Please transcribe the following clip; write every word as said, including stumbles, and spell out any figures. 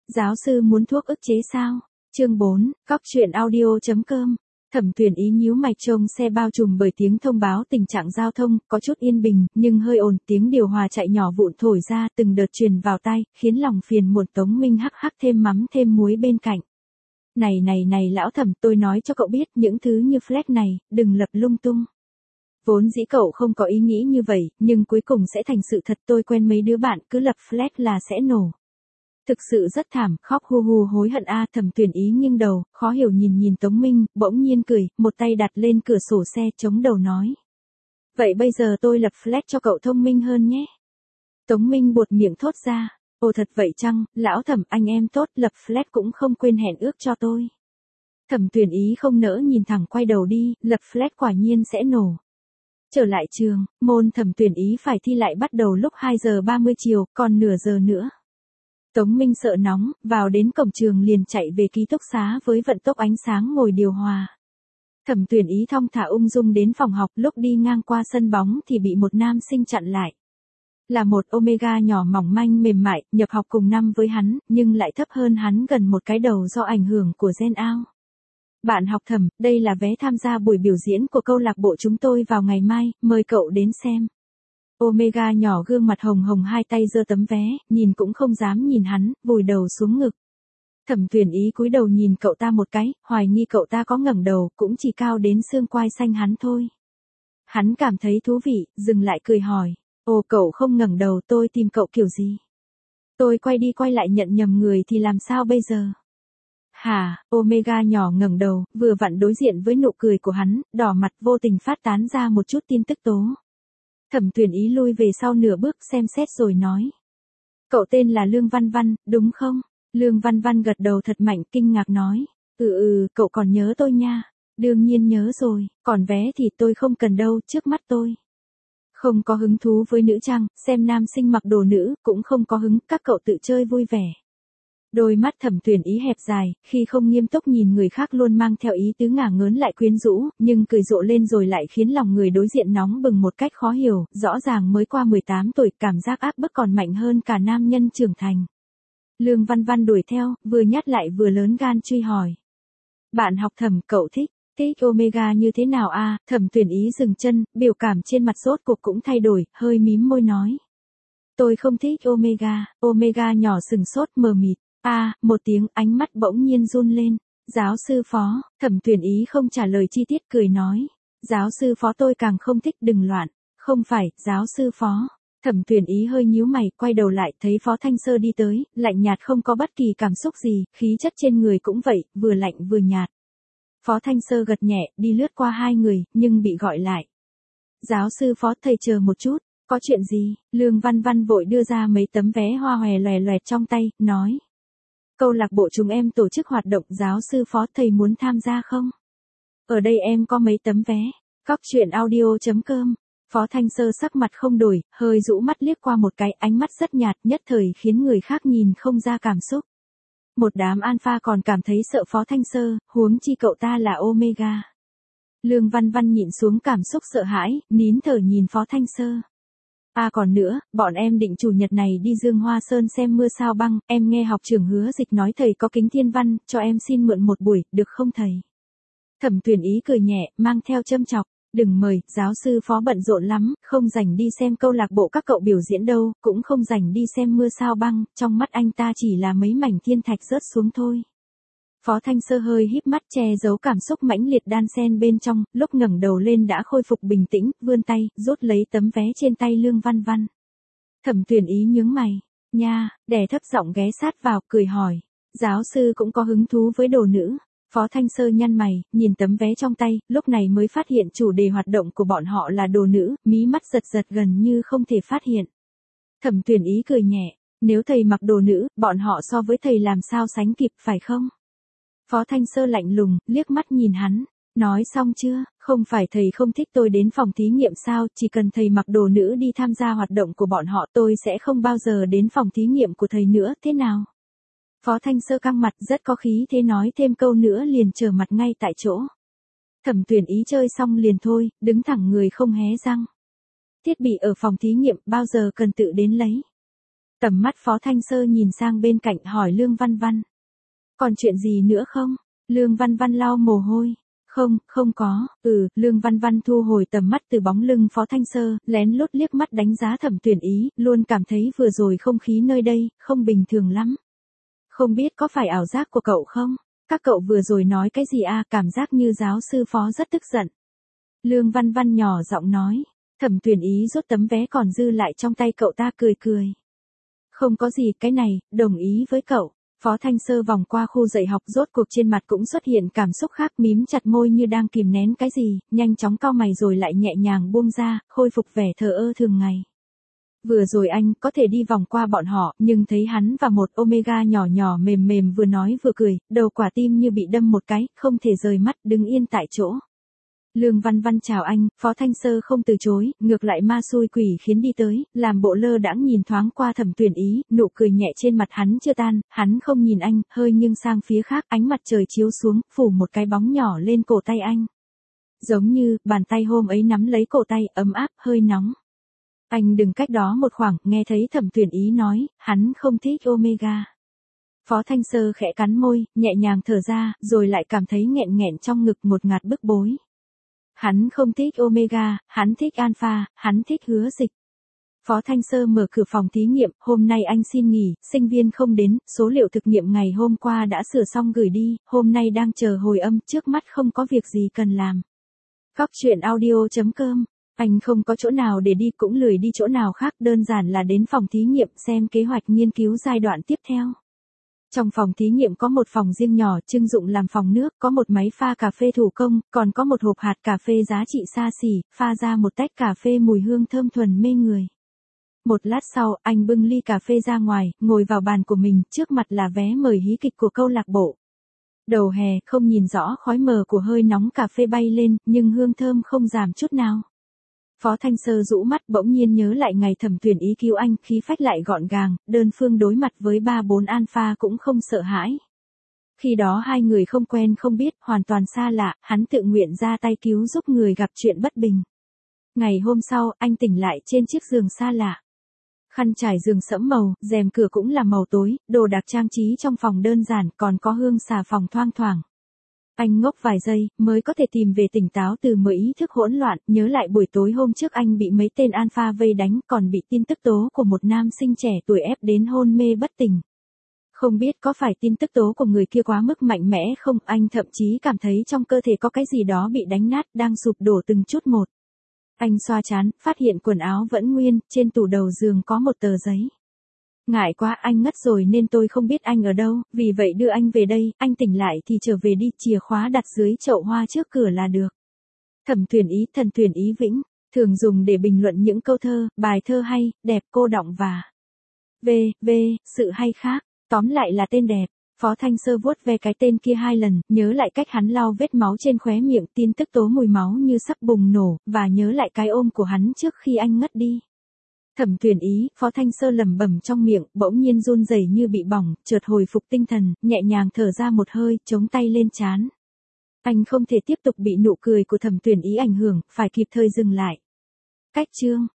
Giáo sư muốn thuốc ức chế sao? Chương bốn, Cóc truyện audio chấm com. Thẩm Tuyển Ý nhíu mày trông xe bao trùm bởi tiếng thông báo tình trạng giao thông, có chút yên bình, nhưng hơi ồn, tiếng điều hòa chạy nhỏ vụn thổi ra từng đợt truyền vào tai, khiến lòng phiền muộn. Tống Minh hắc hắc thêm mắm thêm muối bên cạnh. Này này này lão Thẩm, tôi nói cho cậu biết, những thứ như flash này, đừng lập lung tung. Vốn dĩ cậu không có ý nghĩ như vậy, nhưng cuối cùng sẽ thành sự thật. Tôi quen mấy đứa bạn cứ lập flash là sẽ nổ. Thực sự rất thảm, khóc hu hu hối hận a. Thẩm Tuyển Ý nghiêng đầu, khó hiểu nhìn nhìn Tống Minh, bỗng nhiên cười, một tay đặt lên cửa sổ xe chống đầu nói. Vậy bây giờ tôi lập flash cho cậu thông minh hơn nhé. Tống Minh buột miệng thốt ra, ồ thật vậy chăng, lão Thẩm anh em tốt, lập flash cũng không quên hẹn ước cho tôi. Thẩm Tuyển Ý không nỡ nhìn thẳng quay đầu đi, lập flash quả nhiên sẽ nổ. Trở lại trường, môn Thẩm Tuyển Ý phải thi lại bắt đầu lúc hai giờ ba mươi chiều, còn nửa giờ nữa. Tống Minh sợ nóng, vào đến cổng trường liền chạy về ký túc xá với vận tốc ánh sáng ngồi điều hòa. Thẩm Tuyển Ý thong thả ung dung đến phòng học, lúc đi ngang qua sân bóng thì bị một nam sinh chặn lại. Là một Omega nhỏ mỏng manh mềm mại, nhập học cùng năm với hắn, nhưng lại thấp hơn hắn gần một cái đầu do ảnh hưởng của gen ao. Bạn học Thẩm, đây là vé tham gia buổi biểu diễn của câu lạc bộ chúng tôi vào ngày mai, mời cậu đến xem. Omega nhỏ gương mặt hồng hồng hai tay giơ tấm vé, nhìn cũng không dám nhìn hắn, vùi đầu xuống ngực. Thẩm Tuyển Ý cúi đầu nhìn cậu ta một cái, hoài nghi cậu ta có ngẩng đầu, cũng chỉ cao đến xương quai xanh hắn thôi. Hắn cảm thấy thú vị, dừng lại cười hỏi, ồ cậu không ngẩng đầu tôi tìm cậu kiểu gì? Tôi quay đi quay lại nhận nhầm người thì làm sao bây giờ? Hả, Omega nhỏ ngẩng đầu, vừa vặn đối diện với nụ cười của hắn, đỏ mặt vô tình phát tán ra một chút tin tức tố. Thẩm Tuyển Ý lui về sau nửa bước xem xét rồi nói. Cậu tên là Lương Văn Văn, đúng không? Lương Văn Văn gật đầu thật mạnh kinh ngạc nói. Ừ ừ, cậu còn nhớ tôi nha. Đương nhiên nhớ rồi, còn vé thì tôi không cần đâu, trước mắt tôi. Không có hứng thú với nữ trang, xem nam sinh mặc đồ nữ, cũng không có hứng, các cậu tự chơi vui vẻ. Đôi mắt Thẩm Tuyển Ý hẹp dài, khi không nghiêm túc nhìn người khác luôn mang theo ý tứ ngả ngớn lại quyến rũ, nhưng cười rộ lên rồi lại khiến lòng người đối diện nóng bừng một cách khó hiểu, rõ ràng mới qua mười tám tuổi, cảm giác áp bức còn mạnh hơn cả nam nhân trưởng thành. Lương Văn Văn đuổi theo, vừa nhát lại vừa lớn gan truy hỏi. Bạn học Thẩm, cậu thích, thích Omega như thế nào a? Thẩm Tuyển Ý dừng chân, biểu cảm trên mặt rốt cuộc cũng thay đổi, hơi mím môi nói. Tôi không thích Omega, Omega nhỏ sừng sốt mờ mịt. A, à, một tiếng, ánh mắt bỗng nhiên run lên. Giáo sư Phó, Thẩm Tuyển Ý không trả lời chi tiết cười nói. Giáo sư Phó tôi càng không thích, đừng loạn. Không phải, giáo sư Phó. Thẩm Tuyển Ý hơi nhíu mày, quay đầu lại, thấy Phó Thanh Sơ đi tới, lạnh nhạt không có bất kỳ cảm xúc gì, khí chất trên người cũng vậy, vừa lạnh vừa nhạt. Phó Thanh Sơ gật nhẹ, đi lướt qua hai người, nhưng bị gọi lại. Giáo sư Phó thầy chờ một chút, có chuyện gì? Lương Văn Văn vội đưa ra mấy tấm vé hoa hòe loè loẹt trong tay, nói. Câu lạc bộ chúng em tổ chức hoạt động, giáo sư Phó thầy muốn tham gia không? Ở đây em có mấy tấm vé. Cóc truyện audio chấm com. Phó Thanh Sơ sắc mặt không đổi, hơi rũ mắt liếc qua một cái, ánh mắt rất nhạt, nhất thời khiến người khác nhìn không ra cảm xúc. Một đám alpha còn cảm thấy sợ Phó Thanh Sơ, huống chi cậu ta là Omega. Lương Văn Văn nhịn xuống cảm xúc sợ hãi, nín thở nhìn Phó Thanh Sơ. À còn nữa, bọn em định chủ nhật này đi Dương Hoa Sơn xem mưa sao băng, em nghe học trưởng Hứa Dịch nói thầy có kính thiên văn, cho em xin mượn một buổi, được không thầy? Thẩm Tuyển Ý cười nhẹ, mang theo châm chọc, đừng mời, giáo sư Phó bận rộn lắm, không rảnh đi xem câu lạc bộ các cậu biểu diễn đâu, cũng không rảnh đi xem mưa sao băng, trong mắt anh ta chỉ là mấy mảnh thiên thạch rớt xuống thôi. Phó Thanh Sơ hơi híp mắt che giấu cảm xúc mãnh liệt đan xen bên trong, lúc ngẩng đầu lên đã khôi phục bình tĩnh, vươn tay, rút lấy tấm vé trên tay Lương Văn Văn. Thẩm Tuyển Ý nhướng mày, nha, đè thấp giọng ghé sát vào, cười hỏi, giáo sư cũng có hứng thú với đồ nữ. Phó Thanh Sơ nhăn mày, nhìn tấm vé trong tay, lúc này mới phát hiện chủ đề hoạt động của bọn họ là đồ nữ, mí mắt giật giật gần như không thể phát hiện. Thẩm Tuyển Ý cười nhẹ, nếu thầy mặc đồ nữ, bọn họ so với thầy làm sao sánh kịp phải không? Phó Thanh Sơ lạnh lùng, liếc mắt nhìn hắn, nói xong chưa, không phải thầy không thích tôi đến phòng thí nghiệm sao, chỉ cần thầy mặc đồ nữ đi tham gia hoạt động của bọn họ tôi sẽ không bao giờ đến phòng thí nghiệm của thầy nữa, thế nào? Phó Thanh Sơ căng mặt rất có khí thế nói thêm câu nữa liền trở mặt ngay tại chỗ. Thẩm Tuyển Ý chơi xong liền thôi, đứng thẳng người không hé răng. Thiết bị ở phòng thí nghiệm bao giờ cần tự đến lấy. Tầm mắt Phó Thanh Sơ nhìn sang bên cạnh hỏi Lương Văn Văn. Còn chuyện gì nữa không? Lương Văn Văn lau mồ hôi. Không, không có, ừ, Lương Văn Văn thu hồi tầm mắt từ bóng lưng Phó Thanh Sơ, lén lút liếc mắt đánh giá Thẩm Tuyển Ý, luôn cảm thấy vừa rồi không khí nơi đây, không bình thường lắm. Không biết có phải ảo giác của cậu không? Các cậu vừa rồi nói cái gì à, cảm giác như giáo sư Phó rất tức giận. Lương Văn Văn nhỏ giọng nói, Thẩm Tuyển Ý rút tấm vé còn dư lại trong tay cậu ta cười cười. Không có gì, cái này, đồng ý với cậu. Phó Thanh Sơ vòng qua khu dạy học, rốt cuộc trên mặt cũng xuất hiện cảm xúc khác, mím chặt môi như đang kìm nén cái gì, nhanh chóng cau mày rồi lại nhẹ nhàng buông ra, khôi phục vẻ thờ ơ thường ngày. Vừa rồi anh có thể đi vòng qua bọn họ, nhưng thấy hắn và một Omega nhỏ nhỏ mềm mềm vừa nói vừa cười, đầu quả tim như bị đâm một cái, không thể rời mắt, đứng yên tại chỗ. Lương Văn Văn chào anh, Phó Thanh Sơ không từ chối, ngược lại ma xui quỷ khiến đi tới, làm bộ lơ đãng nhìn thoáng qua Thẩm Tuyển Ý, nụ cười nhẹ trên mặt hắn chưa tan, hắn không nhìn anh, hơi nghiêng sang phía khác, ánh mặt trời chiếu xuống, phủ một cái bóng nhỏ lên cổ tay anh. Giống như, bàn tay hôm ấy nắm lấy cổ tay, ấm áp, hơi nóng. Anh đừng cách đó một khoảng, nghe thấy Thẩm Tuyển Ý nói, hắn không thích Omega. Phó Thanh Sơ khẽ cắn môi, nhẹ nhàng thở ra, rồi lại cảm thấy nghẹn nghẹn trong ngực một ngạt bức bối. Hắn không thích Omega, hắn thích Alpha, hắn thích Hứa Dịch. Phó Thanh Sơ mở cửa phòng thí nghiệm, hôm nay anh xin nghỉ, sinh viên không đến, số liệu thực nghiệm ngày hôm qua đã sửa xong gửi đi, hôm nay đang chờ hồi âm, trước mắt không có việc gì cần làm. Cóc truyện audio chấm com, anh không có chỗ nào để đi cũng lười đi chỗ nào khác, đơn giản là đến phòng thí nghiệm xem kế hoạch nghiên cứu giai đoạn tiếp theo. Trong phòng thí nghiệm có một phòng riêng nhỏ trưng dụng làm phòng nước, có một máy pha cà phê thủ công, còn có một hộp hạt cà phê giá trị xa xỉ, pha ra một tách cà phê mùi hương thơm thuần mê người. Một lát sau, anh bưng ly cà phê ra ngoài, ngồi vào bàn của mình, trước mặt là vé mời hí kịch của câu lạc bộ. Đầu hè, không nhìn rõ khói mờ của hơi nóng cà phê bay lên, nhưng hương thơm không giảm chút nào. Phó Thanh Sơ rũ mắt, bỗng nhiên nhớ lại ngày Thẩm Tuyển Ý cứu anh, khí phách lại gọn gàng, đơn phương đối mặt với ba bốn alpha cũng không sợ hãi. Khi đó hai người không quen không biết, hoàn toàn xa lạ, hắn tự nguyện ra tay cứu giúp người gặp chuyện bất bình. Ngày hôm sau, anh tỉnh lại trên chiếc giường xa lạ. Khăn trải giường sẫm màu, rèm cửa cũng là màu tối, đồ đạc trang trí trong phòng đơn giản, còn có hương xà phòng thoang thoảng. Anh ngốc vài giây, mới có thể tìm về tỉnh táo từ mới ý thức hỗn loạn, nhớ lại buổi tối hôm trước anh bị mấy tên alpha vây đánh, còn bị tin tức tố của một nam sinh trẻ tuổi ép đến hôn mê bất tỉnh. Không biết có phải tin tức tố của người kia quá mức mạnh mẽ không, anh thậm chí cảm thấy trong cơ thể có cái gì đó bị đánh nát, đang sụp đổ từng chút một. Anh xoa trán, phát hiện quần áo vẫn nguyên, trên tủ đầu giường có một tờ giấy. Ngại quá, anh ngất rồi nên tôi không biết anh ở đâu, vì vậy đưa anh về đây, anh tỉnh lại thì trở về đi, chìa khóa đặt dưới chậu hoa trước cửa là được. Thẩm Tuyển Ý, Thần Tuyển Ý Vĩnh, thường dùng để bình luận những câu thơ, bài thơ hay, đẹp, cô đọng và v, v, sự hay khác, tóm lại là tên đẹp. Phó Thanh Sơ vuốt ve cái tên kia hai lần, nhớ lại cách hắn lau vết máu trên khóe miệng, tin tức tố mùi máu như sắp bùng nổ, và nhớ lại cái ôm của hắn trước khi anh ngất đi. Thẩm Tuyển Ý, Phó Thanh Sơ lẩm bẩm trong miệng, bỗng nhiên run rẩy như bị bỏng, chợt hồi phục tinh thần, nhẹ nhàng thở ra một hơi, chống tay lên trán. Anh không thể tiếp tục bị nụ cười của Thẩm Tuyển Ý ảnh hưởng, phải kịp thời dừng lại. Cách chương